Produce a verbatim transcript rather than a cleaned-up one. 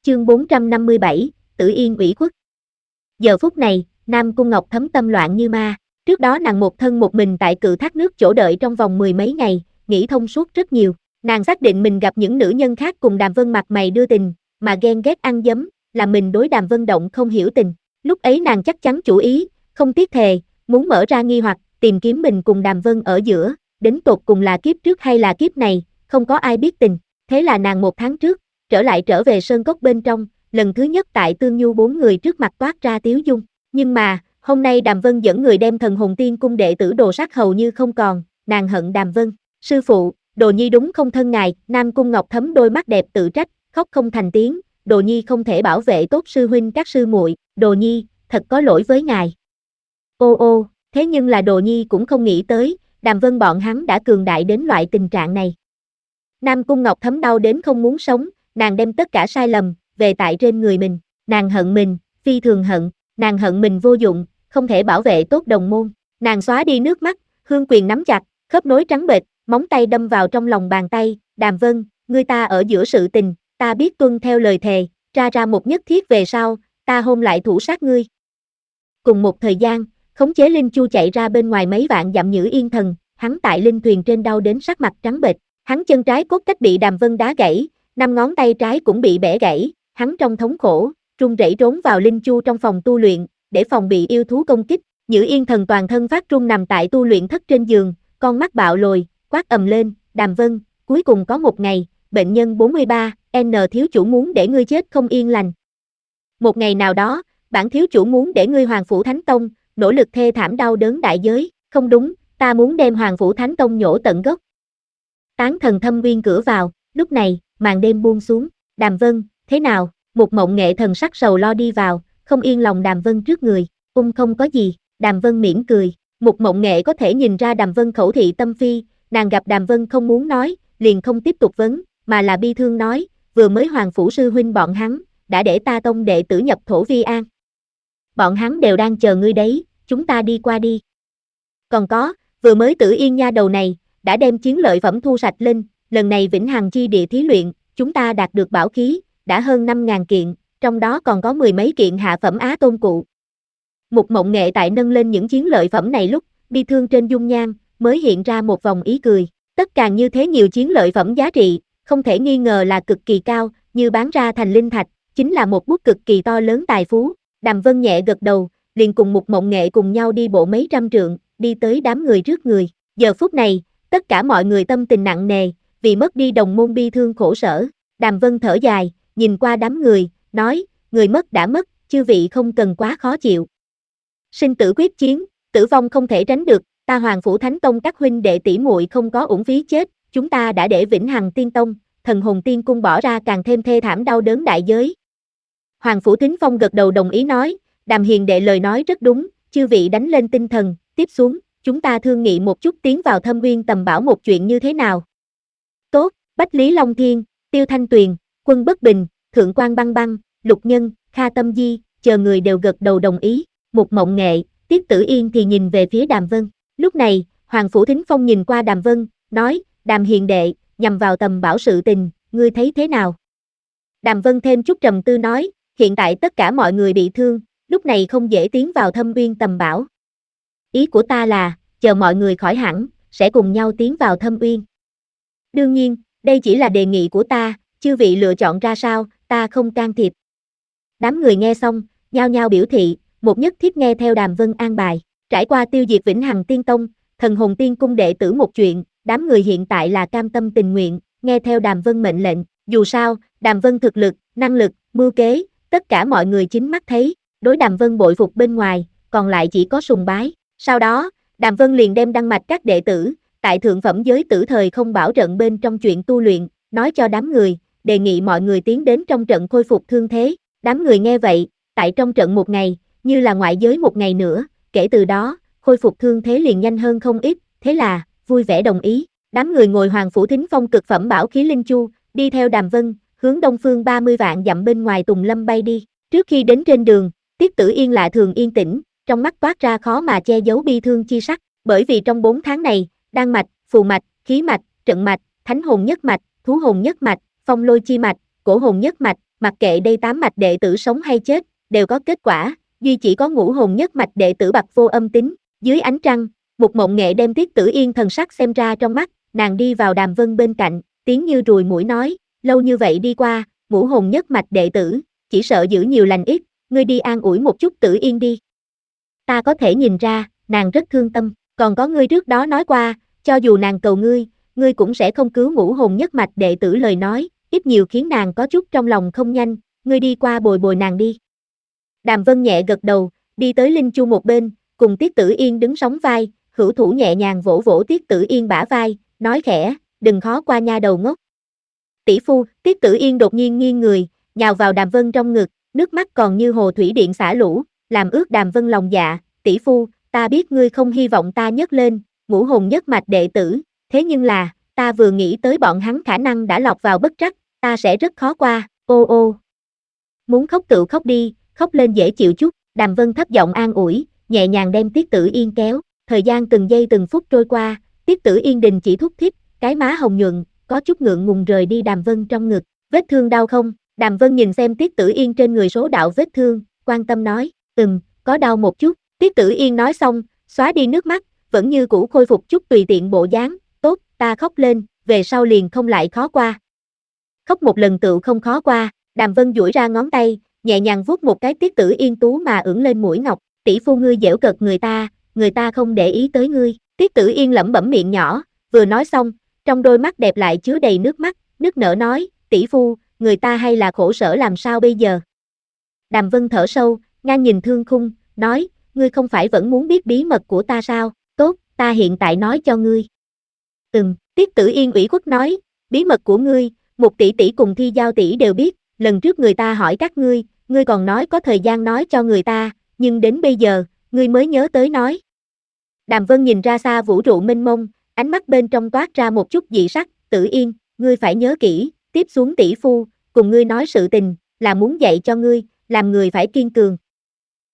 Chương bốn trăm năm mươi bảy, Tử Yên ủy khuất. Giờ phút này, Nam Cung Ngọc Thấm tâm loạn như ma. Trước đó nàng một thân một mình tại cự thác nước chỗ đợi trong vòng mười mấy ngày, nghĩ thông suốt rất nhiều. Nàng xác định mình gặp những nữ nhân khác cùng Đàm Vân mặt mày đưa tình, mà ghen ghét ăn dấm, là mình đối Đàm Vân động không hiểu tình. Lúc ấy nàng chắc chắn chủ ý, không tiếc thề, muốn mở ra nghi hoặc, tìm kiếm mình cùng Đàm Vân ở giữa, đến tột cùng là kiếp trước hay là kiếp này, không có ai biết tình. Thế là nàng một tháng trước, trở lại trở về sơn cốc bên trong, lần thứ nhất tại Tương Nhu bốn người trước mặt toát ra tiếu dung. Nhưng mà, hôm nay Đàm Vân dẫn người đem Thần Hồn Tiên cung đệ tử đồ sát hầu như không còn, nàng hận Đàm Vân. Sư phụ, Đồ Nhi đúng không thân ngài, Nam Cung Ngọc Thấm đôi mắt đẹp tự trách, khóc không thành tiếng, Đồ Nhi không thể bảo vệ tốt sư huynh các sư muội, Đồ Nhi, thật có lỗi với ngài. Ô ô, thế nhưng là Đồ Nhi cũng không nghĩ tới, Đàm Vân bọn hắn đã cường đại đến loại tình trạng này. Nam Cung Ngọc Thấm đau đến không muốn sống, nàng đem tất cả sai lầm, về tại trên người mình, nàng hận mình, phi thường hận, nàng hận mình vô dụng, không thể bảo vệ tốt đồng môn, nàng xóa đi nước mắt, hương quyền nắm chặt, khớp nối trắng bệch, móng tay đâm vào trong lòng bàn tay, Đàm Vân, ngươi ta ở giữa sự tình, ta biết tuân theo lời thề, ra ra một nhất thiết về sau, ta hôn lại thủ sát ngươi. Cùng một thời gian, khống chế Linh Chu chạy ra bên ngoài mấy vạn dặm Nhữ Yên Thần, hắn tại linh thuyền trên đau đến sắc mặt trắng bệch, hắn chân trái cốt cách bị Đàm Vân đá gãy, năm ngón tay trái cũng bị bẻ gãy, hắn trong thống khổ, run rẩy trốn vào Linh Chu trong phòng tu luyện, để phòng bị yêu thú công kích. Nhữ Yên Thần toàn thân phát run nằm tại tu luyện thất trên giường, con mắt bạo lồi, quát ầm lên, Đàm Vân, cuối cùng có một ngày, bệnh nhân bốn mươi ba, N thiếu chủ muốn để ngươi chết không yên lành. Một ngày nào đó, bản thiếu chủ muốn để ngươi Hoàng Phủ Thánh Tông, nỗ lực thê thảm đau đớn đại giới, không đúng, ta muốn đem Hoàng Phủ Thánh Tông nhổ tận gốc. Tán thần thâm viên cửa vào, lúc này, màn đêm buông xuống, Đàm Vân, thế nào, một mộng nghệ thần sắc sầu lo đi vào, không yên lòng Đàm Vân trước người, ung không có gì, Đàm Vân mỉm cười, một mộng nghệ có thể nhìn ra Đàm Vân khẩu thị tâm phi, nàng gặp Đàm Vân không muốn nói, liền không tiếp tục vấn, mà là bi thương nói, vừa mới Hoàng Phủ sư huynh bọn hắn, đã để ta tông đệ tử nhập thổ vi an. Bọn hắn đều đang chờ ngươi đấy, chúng ta đi qua đi. Còn có, vừa mới Tử Yên nha đầu này, đã đem chiến lợi phẩm thu sạch lên, lần này Vĩnh Hằng chi địa thí luyện, chúng ta đạt được bảo khí, đã hơn năm ngàn kiện, trong đó còn có mười mấy kiện hạ phẩm á tôn cụ. Một mộng nghệ tại nâng lên những chiến lợi phẩm này lúc, bi thương trên dung nhan, mới hiện ra một vòng ý cười. Tất cả như thế nhiều chiến lợi phẩm giá trị, không thể nghi ngờ là cực kỳ cao, như bán ra thành linh thạch, chính là một bút cực kỳ to lớn tài phú. Đàm Vân nhẹ gật đầu, liền cùng một mộng nghệ cùng nhau đi bộ mấy trăm trượng, đi tới đám người trước người. Giờ phút này, tất cả mọi người tâm tình nặng nề, vì mất đi đồng môn bi thương khổ sở. Đàm Vân thở dài, nhìn qua đám người, nói, người mất đã mất, chư vị không cần quá khó chịu. Sinh tử quyết chiến, tử vong không thể tránh được, ta Hoàng Phủ Thánh Tông các huynh đệ tỷ muội không có uổng phí chết, chúng ta đã để Vĩnh Hằng Tiên Tông, Thần Hồn Tiên Cung bỏ ra càng thêm thê thảm đau đớn đại giới. Hoàng Phủ Thính Phong gật đầu đồng ý nói, Đàm hiền đệ lời nói rất đúng, chư vị đánh lên tinh thần, tiếp xuống, chúng ta thương nghị một chút tiến vào Thâm Uyên tầm bảo một chuyện như thế nào. Tốt, Bách Lý Long Thiên, Tiêu Thanh Tuyền, Quân Bất Bình, Thượng Quan Băng Băng, Lục Nhân, Kha Tâm Di, chờ người đều gật đầu đồng ý, một mộng nghệ, Tiết Tử Yên thì nhìn về phía Đàm Vân. Lúc này, Hoàng Phủ Thính Phong nhìn qua Đàm Vân, nói, Đàm hiền đệ, nhằm vào tầm bảo sự tình, ngươi thấy thế nào? Đàm Vân thêm chút trầm tư nói, hiện tại tất cả mọi người bị thương, lúc này không dễ tiến vào Thâm Uyên tầm bảo. Ý của ta là, chờ mọi người khỏi hẳn, sẽ cùng nhau tiến vào Thâm Uyên. Đương nhiên, đây chỉ là đề nghị của ta, chư vị lựa chọn ra sao, ta không can thiệp. Đám người nghe xong, nhao nhao biểu thị, một nhất thiết nghe theo Đàm Vân an bài. Trải qua tiêu diệt Vĩnh Hằng Tiên Tông, Thần Hồn Tiên Cung đệ tử một chuyện, đám người hiện tại là cam tâm tình nguyện, nghe theo Đàm Vân mệnh lệnh. Dù sao, Đàm Vân thực lực, năng lực, mưu kế, tất cả mọi người chính mắt thấy, đối Đàm Vân bội phục bên ngoài, còn lại chỉ có sùng bái. Sau đó, Đàm Vân liền đem đăng mạch các đệ tử, tại thượng phẩm giới tử thời không bảo trận bên trong chuyện tu luyện, nói cho đám người, đề nghị mọi người tiến đến trong trận khôi phục thương thế. Đám người nghe vậy, tại trong trận một ngày, như là ngoại giới một ngày nữa, kể từ đó, khôi phục thương thế liền nhanh hơn không ít, thế là, vui vẻ đồng ý. Đám người ngồi Hoàng Phủ Thính Phong cực phẩm bảo khí Linh Chu, đi theo Đàm Vân, hướng đông phương ba mươi vạn dặm bên ngoài Tùng Lâm bay đi. Trước khi đến trên đường, Tiết Tử Yên lạ thường yên tĩnh, trong mắt toát ra khó mà che giấu bi thương chi sắc, bởi vì trong bốn tháng này, đan mạch, phù mạch, khí mạch, trận mạch, thánh hồn nhất mạch, thú hồn nhất mạch, phong lôi chi mạch, cổ hồn nhất mạch, mặc kệ đây tám mạch đệ tử sống hay chết, đều có kết quả, duy chỉ có ngũ hồn nhất mạch đệ tử bạc vô âm tính. Dưới ánh trăng, Mục Mộng Nghệ đem Tiết Tử Yên thần sắc xem ra trong mắt, nàng đi vào Đàm Vân bên cạnh, tiếng như ruồi muỗi nói, lâu như vậy đi qua, ngũ hồn nhất mạch đệ tử, chỉ sợ giữ nhiều lành ít, ngươi đi an ủi một chút Tử Yên đi. Ta có thể nhìn ra, nàng rất thương tâm, còn có ngươi trước đó nói qua, cho dù nàng cầu ngươi, ngươi cũng sẽ không cứu ngũ hồn nhất mạch đệ tử lời nói, ít nhiều khiến nàng có chút trong lòng không nhanh, ngươi đi qua bồi bồi nàng đi. Đàm Vân nhẹ gật đầu, đi tới Linh Chu một bên, cùng Tiết Tử Yên đứng sóng vai, hữu thủ nhẹ nhàng vỗ vỗ Tiết Tử Yên bả vai, nói khẽ, đừng khó qua nha đầu ngốc. Tỷ phu, Tiết Tử Yên đột nhiên nghiêng người, nhào vào Đàm Vân trong ngực, nước mắt còn như hồ thủy điện xả lũ, làm ướt Đàm Vân lòng dạ, tỷ phu, ta biết ngươi không hy vọng ta nhấc lên, ngũ hồn nhất mạch đệ tử, thế nhưng là, ta vừa nghĩ tới bọn hắn khả năng đã lọt vào bất trắc, ta sẽ rất khó qua, ô ô. Muốn khóc tự khóc đi, khóc lên dễ chịu chút, Đàm Vân thấp giọng an ủi, nhẹ nhàng đem Tiết Tử Yên kéo, thời gian từng giây từng phút trôi qua, Tiết Tử Yên đình chỉ thúc thít, cái má hồng nhuận, có chút ngượng ngùng rời đi Đàm Vân trong ngực, vết thương đau không? Đàm Vân nhìn xem Tiết Tử Yên trên người số đạo vết thương, quan tâm nói, ừm, có đau một chút, Tiết Tử Yên nói xong, xóa đi nước mắt, vẫn như cũ khôi phục chút tùy tiện bộ dáng, tốt, ta khóc lên, về sau liền không lại khó qua. Khóc một lần tựu không khó qua, Đàm Vân duỗi ra ngón tay, nhẹ nhàng vuốt một cái Tiết Tử Yên tú mà ưỡn lên mũi ngọc, tỷ phu ngươi giễu cợt người ta, người ta không để ý tới ngươi. Tiết Tử Yên lẩm bẩm miệng nhỏ, vừa nói xong, trong đôi mắt đẹp lại chứa đầy nước mắt, nức nở nói, tỷ phu, người ta hay là khổ sở làm sao bây giờ? Đàm Vân thở sâu, ngang nhìn Thương Khung, nói, ngươi không phải vẫn muốn biết bí mật của ta sao? Tốt, ta hiện tại nói cho ngươi. Ừm, Tiết Tử Yên ủy khuất nói, bí mật của ngươi, một tỷ tỷ cùng Thi Giao tỷ đều biết, lần trước người ta hỏi các ngươi, ngươi còn nói có thời gian nói cho người ta, nhưng đến bây giờ, ngươi mới nhớ tới nói. Đàm Vân nhìn ra xa vũ trụ mênh mông, ánh mắt bên trong toát ra một chút dị sắc, Tử Yên, ngươi phải nhớ kỹ, tiếp xuống tỷ phu, cùng ngươi nói sự tình, là muốn dạy cho ngươi, làm người phải kiên cường,